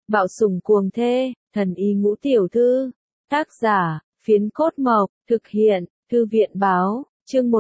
Bạo sủng cuồng thê, thần y ngũ tiểu thư. Tác giả, Phiến Cốt Mộc, thực hiện, Thư viện báo, chương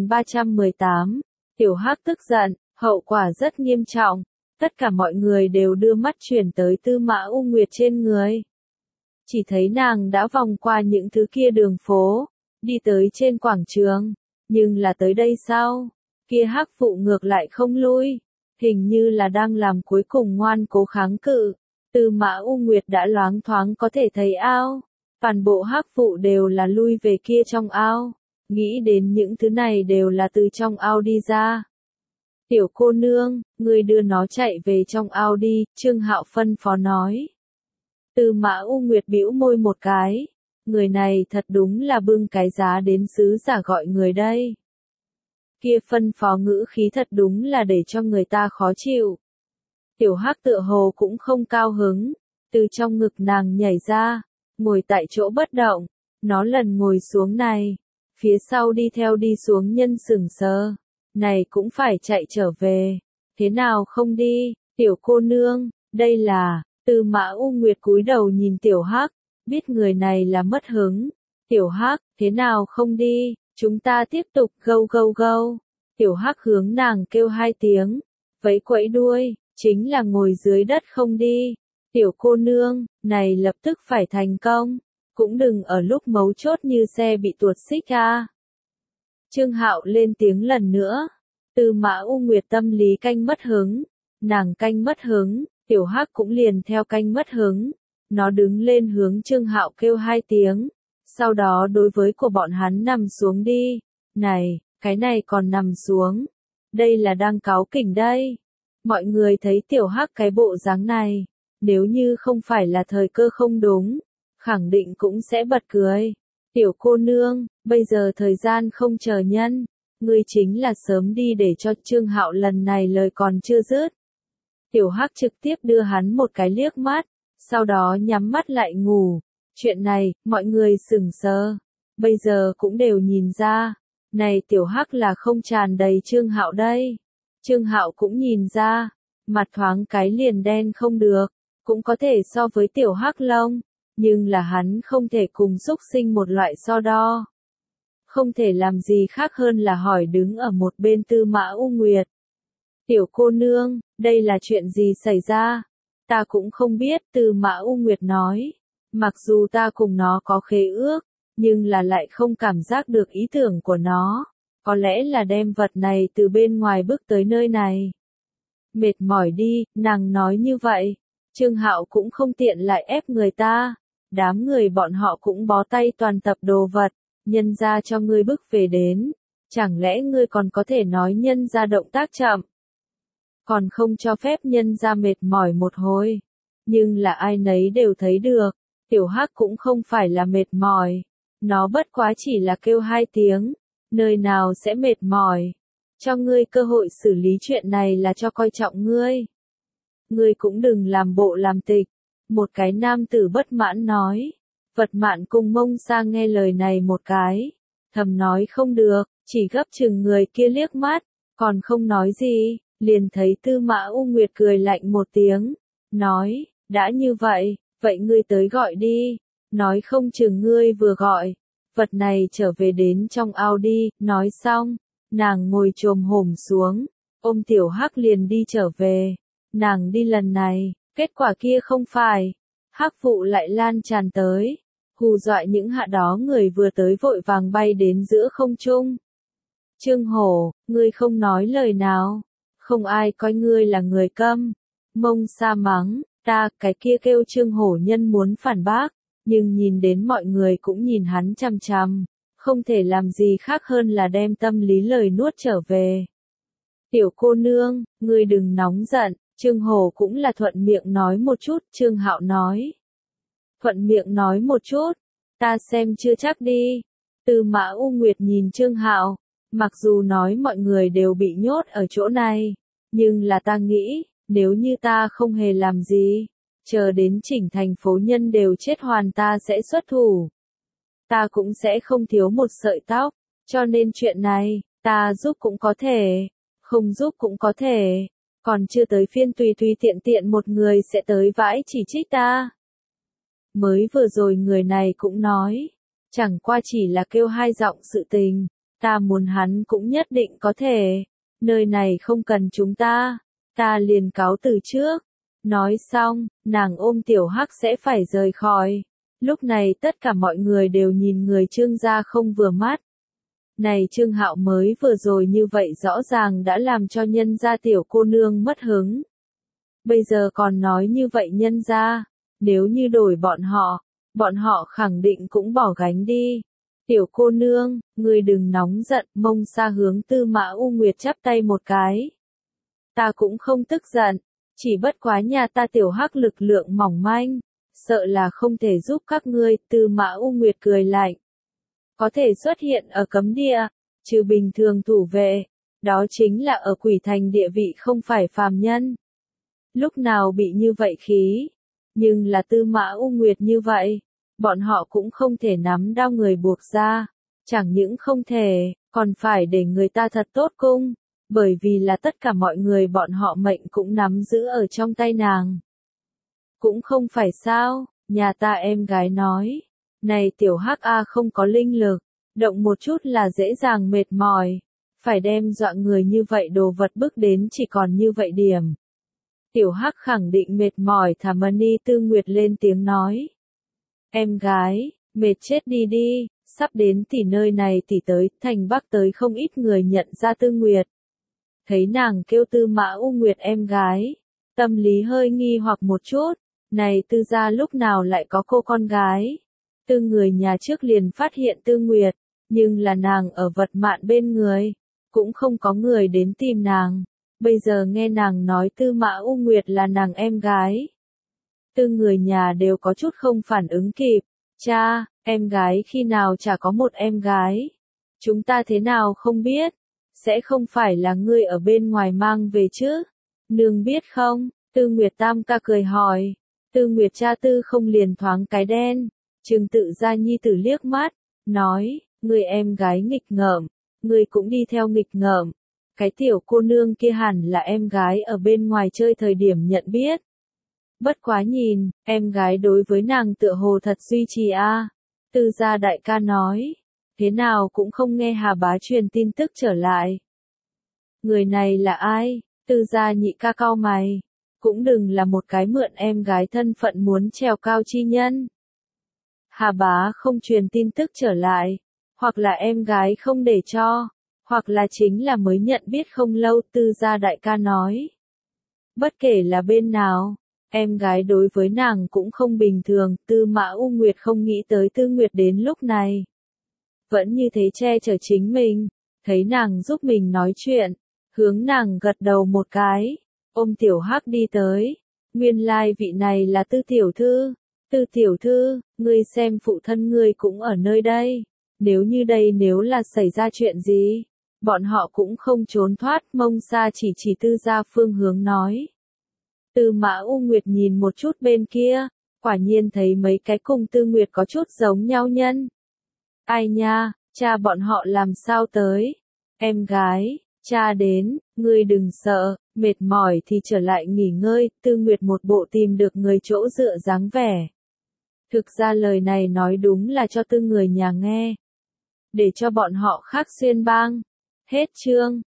1318. Tiểu Hắc tức giận, hậu quả rất nghiêm trọng. Tất cả mọi người đều đưa mắt chuyển tới Tư Mã U Nguyệt trên người. Chỉ thấy nàng đã vòng qua những thứ kia đường phố, đi tới trên quảng trường. Nhưng là tới đây sao? Kia Hắc Phụ ngược lại không lui. Hình như là đang làm cuối cùng ngoan cố kháng cự. Tư Mã U Nguyệt đã loáng thoáng có thể thấy ao. Toàn bộ Hắc Phụ đều là lui về kia trong ao. Nghĩ đến những thứ này đều là từ trong ao đi ra. Tiểu cô nương, ngươi đưa nó chạy về trong ao đi, Trương Hạo phân phó nói. Tư Mã U Nguyệt bĩu môi một cái. Người này thật đúng là bưng cái giá đến sứ giả gọi người đây. Kia phân phó ngữ khí thật đúng là để cho người ta khó chịu. Tiểu Hắc tựa hồ cũng không cao hứng, từ trong ngực nàng nhảy ra, ngồi tại chỗ bất động, nó lần ngồi xuống này, phía sau đi theo đi xuống nhân sừng sờ, này cũng phải chạy trở về, thế nào không đi, tiểu cô nương, đây là, Tư Mã U Nguyệt cúi đầu nhìn Tiểu Hắc, biết người này là mất hứng, Tiểu Hắc, thế nào không đi, chúng ta tiếp tục gâu gâu gâu, Tiểu Hắc hướng nàng kêu hai tiếng, vẫy quẫy đuôi. Chính là ngồi dưới đất không đi. Tiểu cô nương, này lập tức phải thành công. Cũng đừng ở lúc mấu chốt như xe bị tuột xích ra. Trương Hạo lên tiếng lần nữa. Tư Mã U Nguyệt tâm lý canh mất hứng. Nàng canh mất hứng, Tiểu Hắc cũng liền theo canh mất hứng. Nó đứng lên hướng Trương Hạo kêu hai tiếng. Sau đó đối với của bọn hắn nằm xuống đi. Này, cái này còn nằm xuống. Đây là đang cáu kỉnh đây. Mọi người thấy Tiểu Hắc cái bộ dáng này, nếu như không phải là thời cơ không đúng, khẳng định cũng sẽ bật cười. Tiểu cô nương, bây giờ thời gian không chờ nhân, ngươi chính là sớm đi để cho Trương Hạo lần này lời còn chưa dứt. Tiểu Hắc trực tiếp đưa hắn một cái liếc mắt, sau đó nhắm mắt lại ngủ. Chuyện này, mọi người sửng sờ, bây giờ cũng đều nhìn ra, này Tiểu Hắc là không tràn đầy Trương Hạo đây. Trương Hạo cũng nhìn ra, mặt thoáng cái liền đen không được, cũng có thể so với Tiểu Hắc lông, nhưng là hắn không thể cùng xúc sinh một loại so đo. Không thể làm gì khác hơn là hỏi đứng ở một bên Tư Mã U Nguyệt. Tiểu cô nương, đây là chuyện gì xảy ra? Ta cũng không biết, Tư Mã U Nguyệt nói. Mặc dù ta cùng nó có khế ước, nhưng là lại không cảm giác được ý tưởng của nó. Có lẽ là đem vật này từ bên ngoài bước tới nơi này. Mệt mỏi đi, nàng nói như vậy. Trương Hạo cũng không tiện lại ép người ta. Đám người bọn họ cũng bó tay toàn tập đồ vật, nhân ra cho ngươi bước về đến. Chẳng lẽ ngươi còn có thể nói nhân ra động tác chậm? Còn không cho phép nhân ra mệt mỏi một hồi. Nhưng là ai nấy đều thấy được, Tiểu Hắc cũng không phải là mệt mỏi. Nó bất quá chỉ là kêu hai tiếng. Nơi nào sẽ mệt mỏi? Cho ngươi cơ hội xử lý chuyện này là cho coi trọng ngươi. Ngươi cũng đừng làm bộ làm tịch. Một cái nam tử bất mãn nói. Vật Mạn cùng Mông Sa nghe lời này một cái. Thầm nói không được, chỉ gấp chừng người kia liếc mắt. Còn không nói gì, liền thấy Tư Mã U Nguyệt cười lạnh một tiếng. Nói, đã như vậy, vậy ngươi tới gọi đi. Nói không chừng ngươi vừa gọi. Vật này trở về đến trong ao đi, nói xong, nàng ngồi chồm hổm xuống, ôm Tiểu Hắc liền đi trở về. Nàng đi lần này, kết quả kia không phải, Hắc Phụ lại lan tràn tới, hù dọa những hạ đó người vừa tới vội vàng bay đến giữa không trung. Trương Hổ, ngươi không nói lời nào, không ai coi ngươi là người câm. Mông Sa mắng, ta, cái kia kêu Trương Hổ nhân muốn phản bác. Nhưng nhìn đến mọi người cũng nhìn hắn chằm chằm, không thể làm gì khác hơn là đem tâm lý lời nuốt trở về. Tiểu cô nương, ngươi đừng nóng giận, Trương Hổ cũng là thuận miệng nói một chút, Trương Hạo nói. Thuận miệng nói một chút, ta xem chưa chắc đi. Tư Mã U Nguyệt nhìn Trương Hạo, mặc dù nói mọi người đều bị nhốt ở chỗ này, nhưng là ta nghĩ, nếu như ta không hề làm gì, chờ đến chỉnh thành phố nhân đều chết hoàn ta sẽ xuất thủ. Ta cũng sẽ không thiếu một sợi tóc, cho nên chuyện này, ta giúp cũng có thể, không giúp cũng có thể. Còn chưa tới phiên tùy tùy tiện tiện một người sẽ tới vãi chỉ trích ta. Mới vừa rồi người này cũng nói, chẳng qua chỉ là kêu hai giọng sự tình, ta muốn hắn cũng nhất định có thể, nơi này không cần chúng ta liền cáo từ trước. Nói xong, nàng ôm tiểu hắc sẽ phải rời khỏi. Lúc này tất cả mọi người đều nhìn người Trương gia không vừa mắt. Này Trương Hạo mới vừa rồi như vậy rõ ràng đã làm cho nhân gia tiểu cô nương mất hứng. Bây giờ còn nói như vậy nhân gia, nếu như đổi bọn họ khẳng định cũng bỏ gánh đi. Tiểu cô nương, ngươi đừng nóng giận, Mông Sa hướng Tư Mã U Nguyệt chắp tay một cái. Ta cũng không tức giận, chỉ bất quá nhà ta tiểu hắc lực lượng mỏng manh, sợ là không thể giúp các ngươi. Tư Mã U Nguyệt cười lạnh. Có thể xuất hiện ở cấm địa, trừ bình thường thủ vệ, đó chính là ở quỷ thành địa vị không phải phàm nhân. Lúc nào bị như vậy khí, nhưng là Tư Mã U Nguyệt như vậy, bọn họ cũng không thể nắm đao người buộc ra, chẳng những không thể, còn phải để người ta thật tốt cung, bởi vì là tất cả mọi người bọn họ mệnh cũng nắm giữ ở trong tay nàng. Cũng không phải sao, nhà ta em gái nói, này tiểu hắc a không có linh lực, động một chút là dễ dàng mệt mỏi, phải đem dọa người như vậy đồ vật bước đến chỉ còn như vậy điểm. Tiểu hắc khẳng định mệt mỏi. Thả Mani Tư Nguyệt lên tiếng nói. Em gái, mệt chết đi đi, sắp đến tỷ nơi này tỷ tới, thành Bắc tới không ít người nhận ra Tư Nguyệt. Thấy nàng kêu Tư Mã U Nguyệt em gái, tâm lý hơi nghi hoặc một chút, này Tư gia lúc nào lại có cô con gái. Tư người nhà trước liền phát hiện Tư Nguyệt, nhưng là nàng ở vật mạn bên người, cũng không có người đến tìm nàng. Bây giờ nghe nàng nói Tư Mã U Nguyệt là nàng em gái. Tư người nhà đều có chút không phản ứng kịp. Cha, em gái khi nào chả có một em gái. Chúng ta thế nào không biết. Sẽ không phải là ngươi ở bên ngoài mang về chứ. Nương biết không? Tư Nguyệt Tam ca cười hỏi. Tư Nguyệt cha Tư không liền thoáng cái đen. Trừng Tự Gia nhi tử liếc mắt. Nói, ngươi em gái nghịch ngợm. Ngươi cũng đi theo nghịch ngợm. Cái tiểu cô nương kia hẳn là em gái ở bên ngoài chơi thời điểm nhận biết. Bất quá nhìn, em gái đối với nàng tựa hồ thật duy trì a. Tư gia đại ca nói, thế nào cũng không nghe Hà bá truyền tin tức trở lại. Người này là ai? Tư gia nhị ca cau mày, cũng đừng là một cái mượn em gái thân phận muốn trèo cao chi nhân. Hà bá không truyền tin tức trở lại, hoặc là em gái không để cho, hoặc là chính là mới nhận biết không lâu. Tư gia đại ca nói. Bất kể là bên nào, em gái đối với nàng cũng không bình thường. Tư Mã U Nguyệt không nghĩ tới Tư Nguyệt đến lúc này vẫn như thế che chở chính mình, thấy nàng giúp mình nói chuyện, hướng nàng gật đầu một cái, ôm tiểu hắc đi tới. Nguyên lai vị này là Tư tiểu thư. Tư tiểu thư, ngươi xem phụ thân ngươi cũng ở nơi đây, nếu như đây nếu là xảy ra chuyện gì, bọn họ cũng không trốn thoát. Mông Sa chỉ Tư gia phương hướng nói. Tư Mã U Nguyệt nhìn một chút bên kia, quả nhiên thấy mấy cái cùng Tư Nguyệt có chút giống nhau nhân. Ai nha, cha bọn họ làm sao tới? Em gái, cha đến, ngươi đừng sợ, mệt mỏi thì trở lại nghỉ ngơi. Tư Nguyệt một bộ tìm được người chỗ dựa dáng vẻ. Thực ra lời này nói đúng là cho Tư người nhà nghe, để cho bọn họ khác xuyên bang. Hết chương.